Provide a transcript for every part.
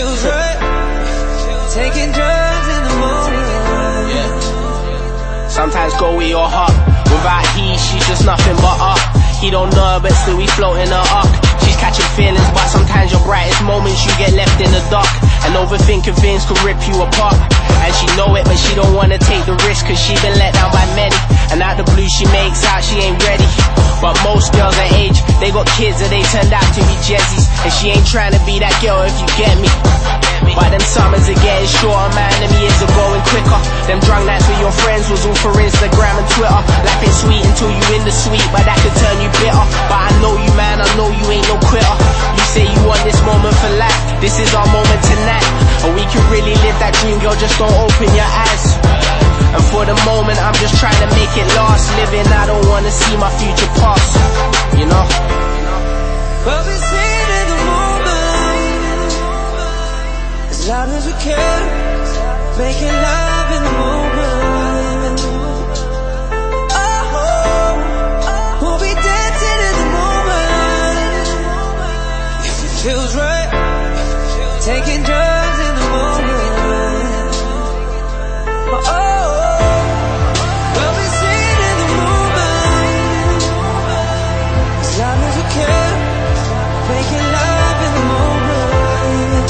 feels right. Taking drugs in the morning. Yeah. Sometimes go with your heart. Without he, she's just nothing but art. He don't know her, but still we floating her up. She's catching feelings, but sometimes your brightest moments you get left in the dark. And overthinking things could rip you apart. And she know it, but she don't wanna take the risk, cause she been let down by many. And out the blue she makes out she ain't ready. But most girls her age, they got kids and they turned out to be Jezzies. And she ain't trying to be that girl if you get me. But them summers are getting shorter, man, them years are going quicker. Them drunk nights with your friends was all for Instagram and Twitter. Life ain't sweet until you in the sweet, but that could turn you bitter. But I know you, man, I know you ain't no quitter. You say you want this moment for life, this is our moment tonight. And we can really live that dream, girl, just don't open your eyes. And for the moment, I'm just trying to make it last. Living, I don't wanna see my future pass, you know? But we sing in the moment, as loud as we can, making love in the moment. Oh, we'll be dancing in the moment. If it feels right, taking drugs in the morning. Oh, we'll be singing in the moment, as loud as we can, making love in the moment.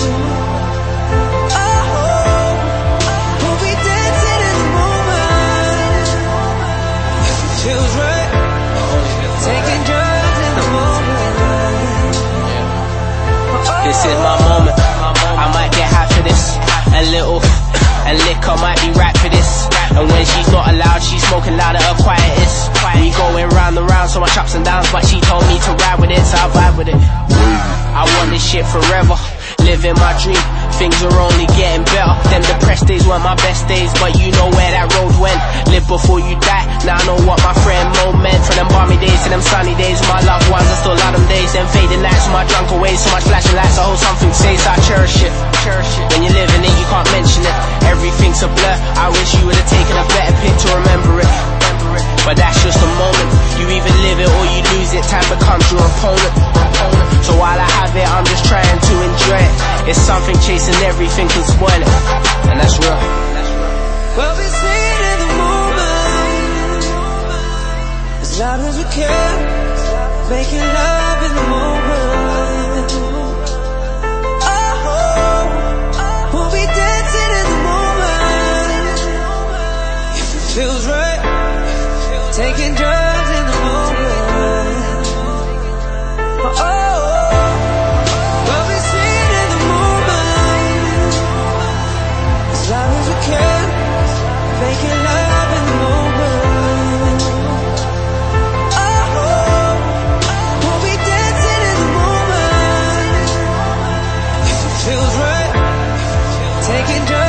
Oh, we'll be dancing in the moment. If it feels right, taking drugs in the moment. This is my moment, I might get high for this. A little, and liquor might be right for this. And when she's not allowed, she's smoking loud at her quietest. We going round and round, so much ups and downs, but she told me to ride with it, so I vibe with it. I want this shit forever, living my dream. Things are only getting better. Them depressed days weren't my best days, but you know where that road went. Live before you die, now I know what my friend Mo meant. From them balmy days to them sunny days, my loved ones, I still love them days. Them fading nights, my drunken ways, so much flashing lights, I hope something says I cherish it. When you're living it, you can't mention it. Everything's a blur, I wish you would've taken a better pic to remember it. But that's just a moment, you either live it or you lose it. Time becomes your opponent. So while I have it, I'm just trying to enjoy it. It's something chasing everything can spoil it, and that's real. We'll be singing in the moment, as loud as we can, making love in the moment. Oh, we'll be dancing in the moment. If it feels right, taking drugs in the moment. Oh, we'll be singing in the moment, as loud as we can, making love in the moment. Oh, we'll be dancing in the moment. If it feels right, taking drugs.